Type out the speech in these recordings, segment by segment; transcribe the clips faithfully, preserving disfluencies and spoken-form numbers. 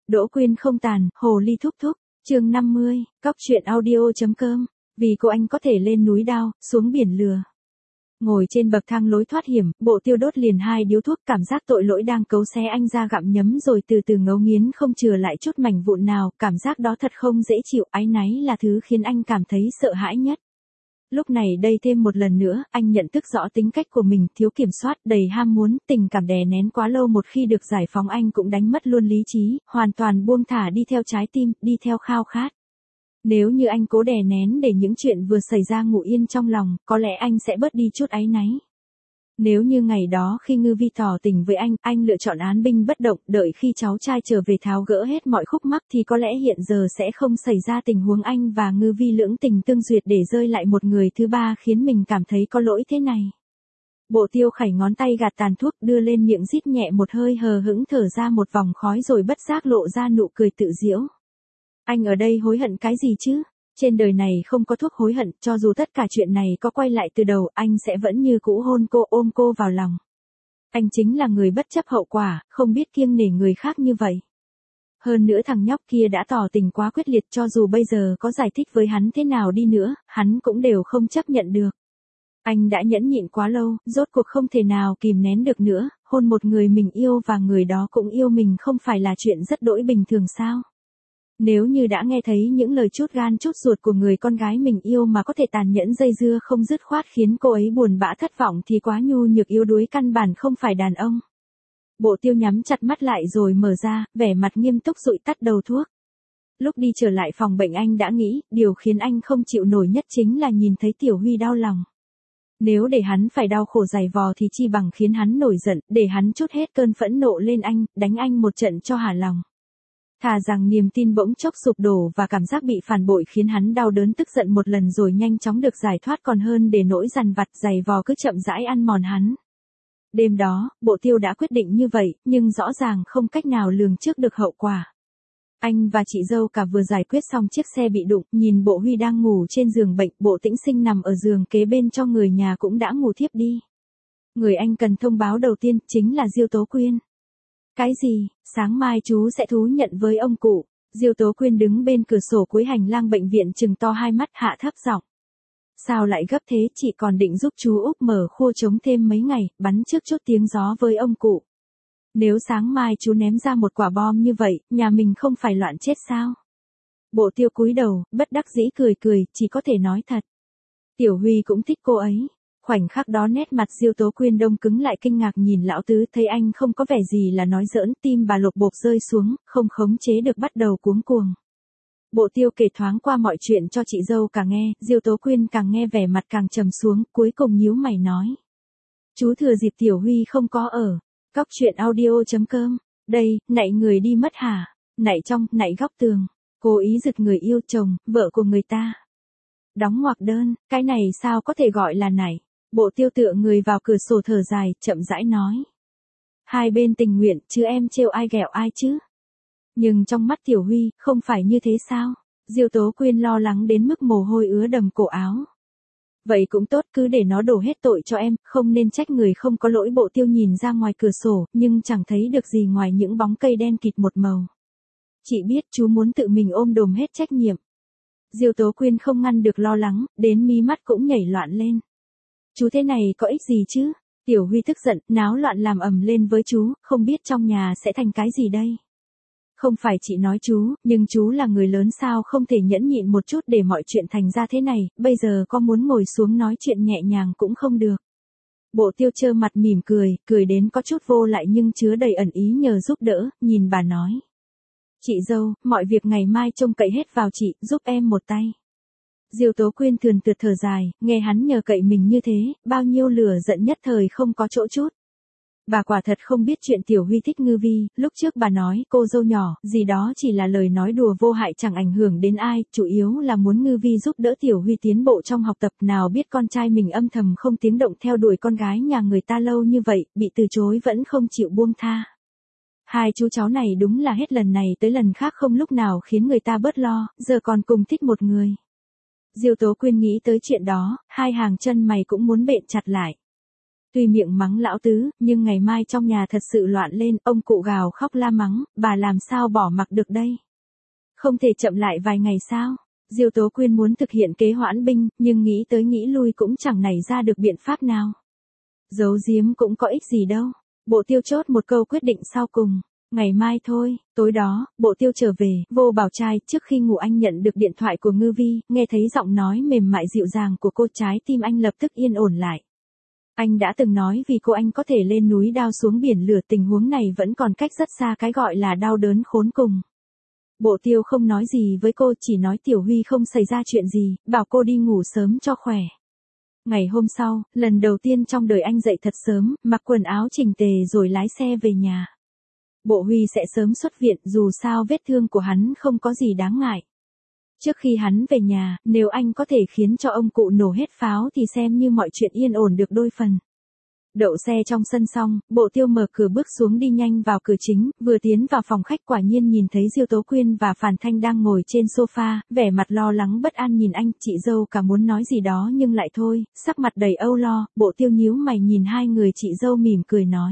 Đỗ Quyên không tàn, hồ ly thúc thúc, chương năm mươi, cóc truyện audio.com, vì cô anh có thể lên núi đao, xuống biển lừa. Ngồi trên bậc thang lối thoát hiểm, Bộ Tiêu đốt liền hai điếu thuốc, cảm giác tội lỗi đang cấu xé anh ra gặm nhấm rồi từ từ ngấu nghiến không chừa lại chút mảnh vụn nào, cảm giác đó thật không dễ chịu, áy náy là thứ khiến anh cảm thấy sợ hãi nhất. Lúc này đây thêm một lần nữa, anh nhận thức rõ tính cách của mình, thiếu kiểm soát, đầy ham muốn, tình cảm đè nén quá lâu một khi được giải phóng anh cũng đánh mất luôn lý trí, hoàn toàn buông thả đi theo trái tim, đi theo khao khát. Nếu như anh cố đè nén để những chuyện vừa xảy ra ngủ yên trong lòng, có lẽ anh sẽ bớt đi chút áy náy. Nếu như ngày đó khi Ngư Vi tỏ tình với anh, anh lựa chọn án binh bất động, đợi khi cháu trai trở về tháo gỡ hết mọi khúc mắc thì có lẽ hiện giờ sẽ không xảy ra tình huống anh và Ngư Vi lưỡng tình tương duyệt để rơi lại một người thứ ba khiến mình cảm thấy có lỗi thế này. Bộ Tiêu khẩy ngón tay gạt tàn thuốc, đưa lên miệng rít nhẹ một hơi, hờ hững thở ra một vòng khói rồi bất giác lộ ra nụ cười tự giễu. Anh ở đây hối hận cái gì chứ? Trên đời này không có thuốc hối hận, cho dù tất cả chuyện này có quay lại từ đầu, anh sẽ vẫn như cũ hôn cô, ôm cô vào lòng. Anh chính là người bất chấp hậu quả, không biết kiêng nể người khác như vậy. Hơn nữa thằng nhóc kia đã tỏ tình quá quyết liệt, cho dù bây giờ có giải thích với hắn thế nào đi nữa, hắn cũng đều không chấp nhận được. Anh đã nhẫn nhịn quá lâu, rốt cuộc không thể nào kìm nén được nữa, hôn một người mình yêu và người đó cũng yêu mình không phải là chuyện rất đỗi bình thường sao? Nếu như đã nghe thấy những lời trút gan trút ruột của người con gái mình yêu mà có thể tàn nhẫn dây dưa không dứt khoát khiến cô ấy buồn bã thất vọng thì quá nhu nhược yếu đuối, căn bản không phải đàn ông. Bộ Tiêu nhắm chặt mắt lại rồi mở ra, vẻ mặt nghiêm túc dụi tắt đầu thuốc. Lúc đi trở lại phòng bệnh anh đã nghĩ, điều khiến anh không chịu nổi nhất chính là nhìn thấy Tiểu Huy đau lòng. Nếu để hắn phải đau khổ dày vò thì chi bằng khiến hắn nổi giận, để hắn trút hết cơn phẫn nộ lên anh, đánh anh một trận cho hả lòng. Thà rằng niềm tin bỗng chốc sụp đổ và cảm giác bị phản bội khiến hắn đau đớn tức giận một lần rồi nhanh chóng được giải thoát còn hơn để nỗi dằn vặt dày vò cứ chậm rãi ăn mòn hắn. Đêm đó, Bộ Tiêu đã quyết định như vậy, nhưng rõ ràng không cách nào lường trước được hậu quả. Anh và chị dâu cả vừa giải quyết xong chiếc xe bị đụng, nhìn Bộ Huy đang ngủ trên giường bệnh, Bộ Tĩnh Sinh nằm ở giường kế bên cho người nhà cũng đã ngủ thiếp đi. Người anh cần thông báo đầu tiên chính là Diêu Tố Quyên. Cái gì, sáng mai chú sẽ thú nhận với ông cụ. Diêu Tố Quyên đứng bên cửa sổ cuối hành lang bệnh viện trừng to hai mắt, hạ thấp giọng. Sao lại gấp thế, chị còn định giúp chú Úc mở khu trống thêm mấy ngày, bắn trước chút tiếng gió với ông cụ. Nếu sáng mai chú ném ra một quả bom như vậy, nhà mình không phải loạn chết sao? Bộ Tiêu cúi đầu, bất đắc dĩ cười cười, chỉ có thể nói thật. Tiểu Huy cũng thích cô ấy. Khoảnh khắc đó nét mặt Diêu Tố Quyên đông cứng lại, kinh ngạc nhìn lão tứ, thấy anh không có vẻ gì là nói giỡn, tim bà lột bột rơi xuống, không khống chế được bắt đầu cuống cuồng. Bộ Tiêu kể thoáng qua mọi chuyện cho chị dâu cả nghe, Diêu Tố Quyên càng nghe vẻ mặt càng trầm xuống, cuối cùng nhíu mày nói. Chú thừa dịp Tiểu Huy không có ở, cóc truyện audio.com, đây, nạy người đi mất hả, nạy trong, nạy góc tường, cố ý giật người yêu chồng, vợ của người ta. Đóng ngoặc đơn, cái này sao có thể gọi là nảy. Bộ Tiêu tựa người vào cửa sổ thở dài, chậm rãi nói. Hai bên tình nguyện, chứ em trêu ai ghẹo ai chứ. Nhưng trong mắt Tiểu Huy, không phải như thế sao? Diêu Tố Quyên lo lắng đến mức mồ hôi ứa đầm cổ áo. Vậy cũng tốt, cứ để nó đổ hết tội cho em, không nên trách người không có lỗi. Bộ Tiêu nhìn ra ngoài cửa sổ, nhưng chẳng thấy được gì ngoài những bóng cây đen kịt một màu. Chị biết chú muốn tự mình ôm đồm hết trách nhiệm. Diêu Tố Quyên không ngăn được lo lắng, đến mí mắt cũng nhảy loạn lên. Chú thế này có ích gì chứ? Tiểu Huy tức giận, náo loạn làm ầm lên với chú, không biết trong nhà sẽ thành cái gì đây? Không phải chị nói chú, nhưng chú là người lớn sao không thể nhẫn nhịn một chút để mọi chuyện thành ra thế này, bây giờ có muốn ngồi xuống nói chuyện nhẹ nhàng cũng không được. Bộ Tiêu trơ mặt mỉm cười, cười đến có chút vô lại nhưng chứa đầy ẩn ý nhờ giúp đỡ, nhìn bà nói. Chị dâu, mọi việc ngày mai trông cậy hết vào chị, giúp em một tay. Diêu Tố Quyên thườn thượt thở dài, nghe hắn nhờ cậy mình như thế, bao nhiêu lửa giận nhất thời không có chỗ chút. Bà quả thật không biết chuyện Tiểu Huy thích Ngư Vi, lúc trước bà nói cô dâu nhỏ, gì đó chỉ là lời nói đùa vô hại chẳng ảnh hưởng đến ai, chủ yếu là muốn Ngư Vi giúp đỡ Tiểu Huy tiến bộ trong học tập, nào biết con trai mình âm thầm không tiếng động theo đuổi con gái nhà người ta lâu như vậy, bị từ chối vẫn không chịu buông tha. Hai chú cháu này đúng là hết lần này tới lần khác không lúc nào khiến người ta bớt lo, giờ còn cùng thích một người. Diêu Tố Quyên nghĩ tới chuyện đó, hai hàng chân mày cũng muốn bện chặt lại. Tuy miệng mắng lão tứ, nhưng ngày mai trong nhà thật sự loạn lên, ông cụ gào khóc la mắng, bà làm sao bỏ mặc được đây? Không thể chậm lại vài ngày sao? Diêu Tố Quyên muốn thực hiện kế hoãn binh, nhưng nghĩ tới nghĩ lui cũng chẳng nảy ra được biện pháp nào. Giấu giếm cũng có ích gì đâu. Bộ Tiêu chốt một câu quyết định sau cùng. Ngày mai thôi. Tối đó, Bộ Tiêu trở về, vô bảo trai, trước khi ngủ anh nhận được điện thoại của Ngư Vi, nghe thấy giọng nói mềm mại dịu dàng của cô, trái tim anh lập tức yên ổn lại. Anh đã từng nói vì cô anh có thể lên núi đao xuống biển lửa, tình huống này vẫn còn cách rất xa cái gọi là đau đớn khốn cùng. Bộ Tiêu không nói gì với cô, chỉ nói Tiểu Huy không xảy ra chuyện gì, bảo cô đi ngủ sớm cho khỏe. Ngày hôm sau, lần đầu tiên trong đời anh dậy thật sớm, mặc quần áo chỉnh tề rồi lái xe về nhà. Bộ Huy sẽ sớm xuất viện, dù sao vết thương của hắn không có gì đáng ngại. Trước khi hắn về nhà, nếu anh có thể khiến cho ông cụ nổ hết pháo thì xem như mọi chuyện yên ổn được đôi phần. Đậu xe trong sân xong, Bộ Tiêu mở cửa bước xuống đi nhanh vào cửa chính, vừa tiến vào phòng khách quả nhiên nhìn thấy Diêu Tố Quyên và Phàn Thanh đang ngồi trên sofa, vẻ mặt lo lắng bất an nhìn anh, chị dâu cả muốn nói gì đó nhưng lại thôi, sắc mặt đầy âu lo, Bộ Tiêu nhíu mày nhìn hai người chị dâu mỉm cười nói.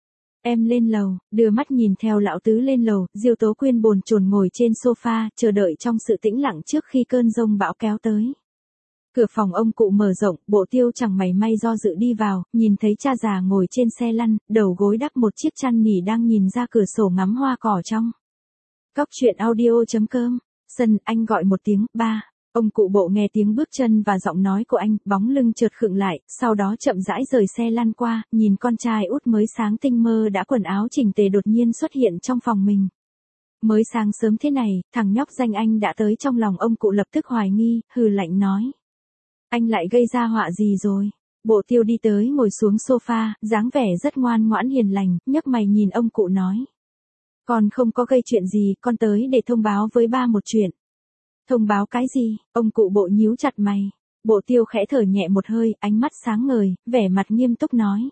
Em lên lầu, đưa mắt nhìn theo lão tứ lên lầu, Diêu Tố Quyên bồn chồn ngồi trên sofa, chờ đợi trong sự tĩnh lặng trước khi cơn giông bão kéo tới. Cửa phòng ông cụ mở rộng, Bộ Tiêu chẳng mảy may do dự đi vào, nhìn thấy cha già ngồi trên xe lăn, đầu gối đắp một chiếc chăn nỉ đang nhìn ra cửa sổ ngắm hoa cỏ trong. Cóc truyện audio chấm com, sân, anh gọi một tiếng, ba. Ông cụ Bộ nghe tiếng bước chân và giọng nói của anh, bóng lưng chợt khựng lại, sau đó chậm rãi rời xe lăn qua, nhìn con trai út mới sáng tinh mơ đã quần áo chỉnh tề đột nhiên xuất hiện trong phòng mình. Mới sáng sớm thế này, thằng nhóc danh anh đã tới, trong lòng ông cụ lập tức hoài nghi, hừ lạnh nói. Anh lại gây ra họa gì rồi? Bộ Tiêu đi tới ngồi xuống sofa, dáng vẻ rất ngoan ngoãn hiền lành, nhấc mày nhìn ông cụ nói. Con không có gây chuyện gì, con tới để thông báo với ba một chuyện. Thông báo cái gì? Ông cụ Bộ nhíu chặt mày. Bộ Tiêu khẽ thở nhẹ một hơi, ánh mắt sáng ngời, vẻ mặt nghiêm túc nói.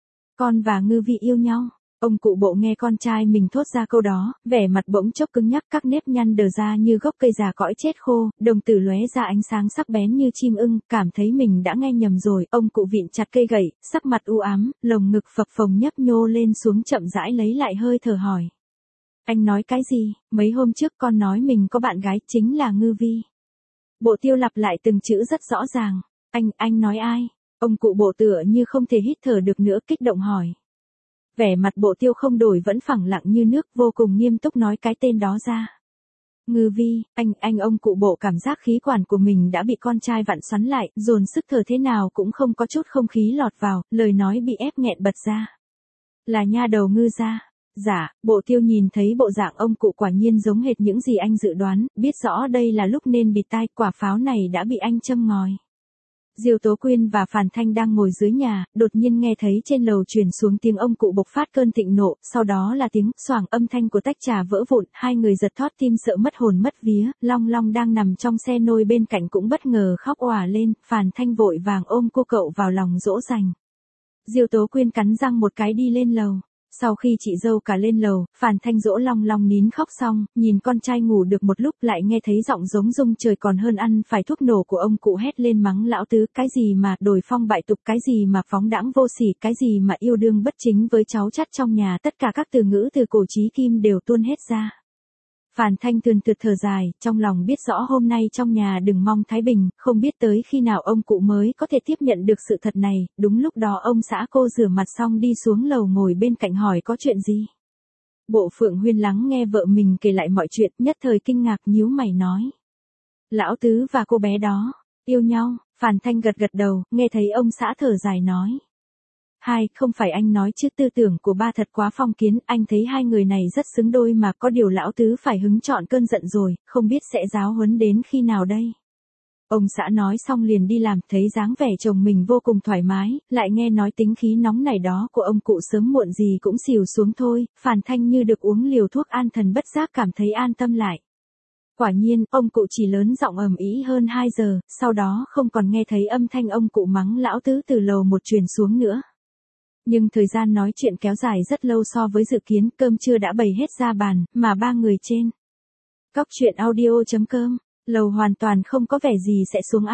Con và Ngư Vi yêu nhau. Ông cụ Bộ nghe con trai mình thốt ra câu đó, vẻ mặt bỗng chốc cứng nhắc, các nếp nhăn đờ ra như gốc cây già cõi chết khô, đồng tử lóe ra ánh sáng sắc bén như chim ưng, cảm thấy mình đã nghe nhầm rồi, ông cụ vịn chặt cây gậy, sắc mặt u ám, lồng ngực phập phồng nhấp nhô lên xuống, chậm rãi lấy lại hơi thở hỏi. Anh nói cái gì? Mấy hôm trước con nói mình có bạn gái, chính là Ngư Vi. Bộ Tiêu lặp lại từng chữ rất rõ ràng. Anh, anh nói ai? Ông cụ Bộ tựa như không thể hít thở được nữa, kích động hỏi. Vẻ mặt Bộ Tiêu không đổi, vẫn phẳng lặng như nước, vô cùng nghiêm túc nói cái tên đó ra. Ngư Vi, anh, anh ông cụ Bộ cảm giác khí quản của mình đã bị con trai vặn xoắn lại, dồn sức thở thế nào cũng không có chút không khí lọt vào, lời nói bị ép nghẹn bật ra. Là nha đầu Ngư gia. Dạ, Bộ Tiêu nhìn thấy bộ dạng ông cụ quả nhiên giống hệt những gì anh dự đoán, biết rõ đây là lúc nên bịt tai, quả pháo này đã bị anh châm ngòi. Diêu Tố Quyên và Phàn Thanh đang ngồi dưới nhà, đột nhiên nghe thấy trên lầu truyền xuống tiếng ông cụ bộc phát cơn thịnh nộ, sau đó là tiếng xoảng, âm thanh của tách trà vỡ vụn, hai người giật thót tim sợ mất hồn mất vía, Long Long đang nằm trong xe nôi bên cạnh cũng bất ngờ khóc òa lên, Phàn Thanh vội vàng ôm cô cậu vào lòng dỗ dành. Diêu Tố Quyên cắn răng một cái đi lên lầu. Sau khi chị dâu cả lên lầu, Phàn Thanh dỗ Long Long nín khóc xong, nhìn con trai ngủ được một lúc lại nghe thấy giọng giống rung trời còn hơn ăn phải thuốc nổ của ông cụ hét lên mắng lão tứ, cái gì mà đổi phong bại tục, cái gì mà phóng đãng vô sỉ, cái gì mà yêu đương bất chính với cháu chắt trong nhà, tất cả các từ ngữ từ cổ chí kim đều tuôn hết ra. Phàn Thanh thườn thượt thở dài, trong lòng biết rõ hôm nay trong nhà đừng mong thái bình, không biết tới khi nào ông cụ mới có thể tiếp nhận được sự thật này, đúng lúc đó ông xã cô rửa mặt xong đi xuống lầu ngồi bên cạnh hỏi có chuyện gì. Bộ Phượng Huyên lắng nghe vợ mình kể lại mọi chuyện, nhất thời kinh ngạc nhíu mày nói. Lão tứ và cô bé đó, yêu nhau, Phàn Thanh gật gật đầu, nghe thấy ông xã thở dài nói. Hai, không phải anh nói chứ, tư tưởng của ba thật quá phong kiến, anh thấy hai người này rất xứng đôi mà, có điều lão tứ phải hứng chọn cơn giận rồi, không biết sẽ giáo huấn đến khi nào đây. Ông xã nói xong liền đi làm, thấy dáng vẻ chồng mình vô cùng thoải mái, lại nghe nói tính khí nóng này đó của ông cụ sớm muộn gì cũng xìu xuống thôi, Phàn Thanh như được uống liều thuốc an thần, bất giác cảm thấy an tâm lại. Quả nhiên, ông cụ chỉ lớn giọng ầm ĩ hơn hai giờ, sau đó không còn nghe thấy âm thanh ông cụ mắng lão tứ từ lầu một truyền xuống nữa. Nhưng thời gian nói chuyện kéo dài rất lâu so với dự kiến, cơm trưa đã bày hết ra bàn, mà ba người trên. Cóc truyện audio chấm com, lầu hoàn toàn không có vẻ gì sẽ xuống ăn.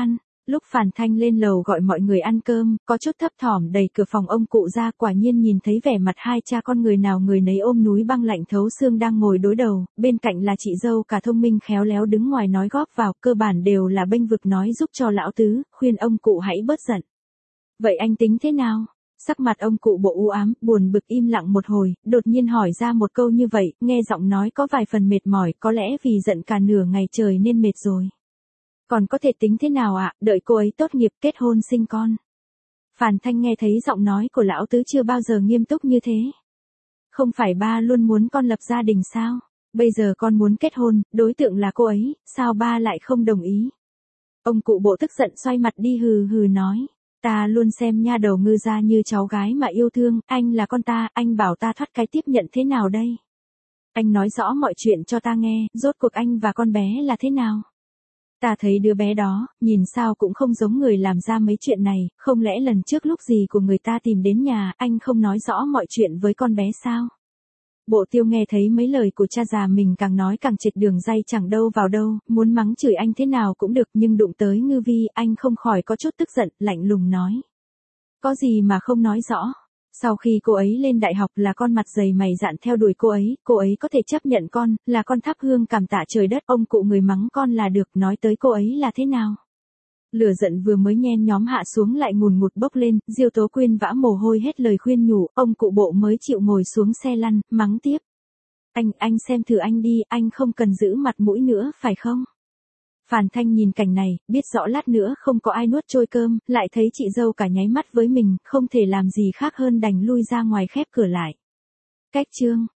Lúc Phàn Thanh lên lầu gọi mọi người ăn cơm, có chút thấp thỏm đẩy cửa phòng ông cụ ra, quả nhiên nhìn thấy vẻ mặt hai cha con người nào người nấy ôm núi băng lạnh thấu xương đang ngồi đối đầu, bên cạnh là chị dâu cả thông minh khéo léo đứng ngoài nói góp vào, cơ bản đều là bênh vực nói giúp cho lão tứ, khuyên ông cụ hãy bớt giận. Vậy anh tính thế nào? Sắc mặt ông cụ bộ u ám, buồn bực im lặng một hồi, đột nhiên hỏi ra một câu như vậy, nghe giọng nói có vài phần mệt mỏi, có lẽ vì giận cả nửa ngày trời nên mệt rồi. Còn có thể tính thế nào ạ, đợi cô ấy tốt nghiệp kết hôn sinh con. Phàn Thanh nghe thấy giọng nói của lão tứ chưa bao giờ nghiêm túc như thế. Không phải ba luôn muốn con lập gia đình sao? Bây giờ con muốn kết hôn, đối tượng là cô ấy, sao ba lại không đồng ý? Ông cụ bộ tức giận xoay mặt đi hừ hừ nói. Ta luôn xem nha đầu Ngư gia như cháu gái mà yêu thương, anh là con ta, anh bảo ta thoát cái tiếp nhận thế nào đây? Anh nói rõ mọi chuyện cho ta nghe, rốt cuộc anh và con bé là thế nào? Ta thấy đứa bé đó, nhìn sao cũng không giống người làm ra mấy chuyện này, không lẽ lần trước lúc gì của người ta tìm đến nhà, anh không nói rõ mọi chuyện với con bé sao? Bộ Tiêu nghe thấy mấy lời của cha già mình càng nói càng trệt đường ray chẳng đâu vào đâu, muốn mắng chửi anh thế nào cũng được nhưng đụng tới Ngư Vi, anh không khỏi có chút tức giận, lạnh lùng nói. Có gì mà không nói rõ? Sau khi cô ấy lên đại học là con mặt dày mày dạn theo đuổi cô ấy, cô ấy có thể chấp nhận con, là con thắp hương cảm tạ trời đất, ông cụ người mắng con là được, nói tới cô ấy là thế nào? Lửa giận vừa mới nhen nhóm hạ xuống lại ngùn ngụt bốc lên, Diêu Tố Quyên vã mồ hôi hết lời khuyên nhủ, ông cụ bộ mới chịu ngồi xuống xe lăn, mắng tiếp. Anh, anh xem thử anh đi, anh không cần giữ mặt mũi nữa, phải không? Phàn Thanh nhìn cảnh này, biết rõ lát nữa không có ai nuốt trôi cơm, lại thấy chị dâu cả nháy mắt với mình, không thể làm gì khác hơn đành lui ra ngoài khép cửa lại. Cách chương